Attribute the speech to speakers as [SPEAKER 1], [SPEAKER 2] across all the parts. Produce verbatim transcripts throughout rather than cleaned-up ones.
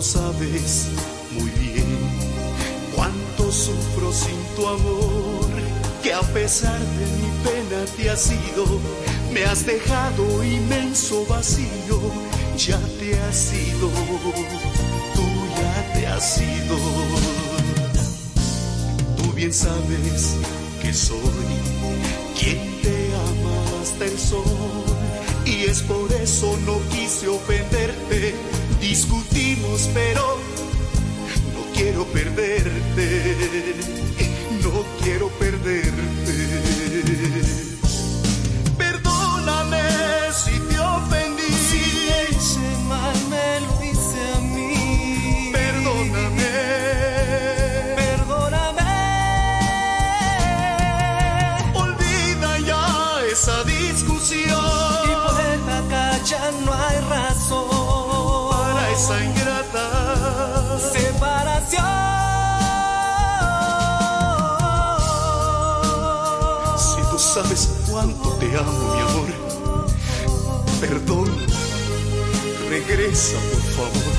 [SPEAKER 1] sabes muy bien cuánto sufro sin tu amor, que a pesar de mi pena te has ido, me has dejado inmenso vacío, ya te has ido, tú ya te has ido. Tú bien sabes que soy quien te ama hasta el sol, y es por eso no quise ofenderte. Discutimos, pero no quiero perderte, no quiero perderte. Perdóname si te ofendí,
[SPEAKER 2] si te hice mal me lo hice a mí.
[SPEAKER 1] Perdóname,
[SPEAKER 2] perdóname.
[SPEAKER 1] Olvida ya esa discusión,
[SPEAKER 2] y por acá ya no hay razón
[SPEAKER 1] para esa ingrata
[SPEAKER 2] separación.
[SPEAKER 1] Si tú sabes cuánto te amo, mi amor, perdón, regresa por favor.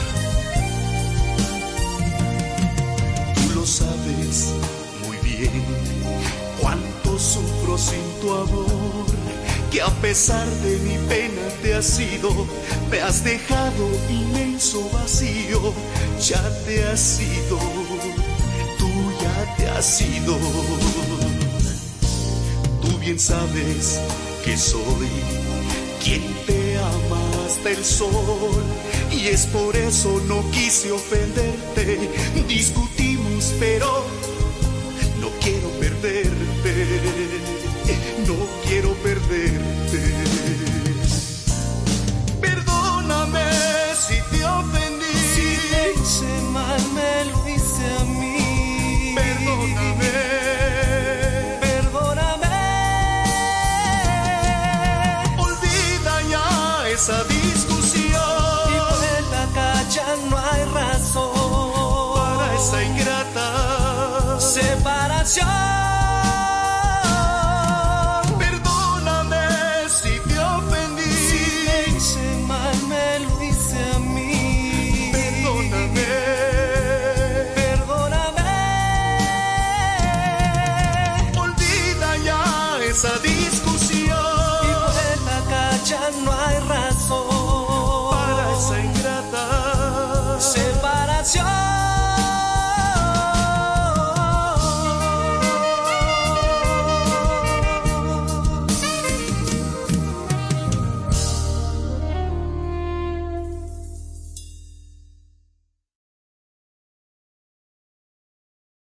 [SPEAKER 1] Tú lo sabes muy bien cuánto sufro sin tu amor, que a pesar de mi pena te has ido, me has dejado inmenso vacío, ya te has ido, tú ya te has ido. Tú bien sabes que soy quien te ama hasta el sol, y es por eso no quise ofenderte. Discutimos, pero no quiero perderte, no quiero perderte. Perdóname si te ofendí,
[SPEAKER 2] si te hice mal me lo hice a mí.
[SPEAKER 1] Perdóname,
[SPEAKER 2] perdóname.
[SPEAKER 1] olvida ya esa discusión,
[SPEAKER 2] y por acá ya no hay razón
[SPEAKER 1] para esa ingrata
[SPEAKER 2] separación.
[SPEAKER 1] Perdóname si te ofendí,
[SPEAKER 2] si te hice mal me lo hice a mí.
[SPEAKER 1] Perdóname,
[SPEAKER 2] perdóname.
[SPEAKER 1] olvida ya esa discusión,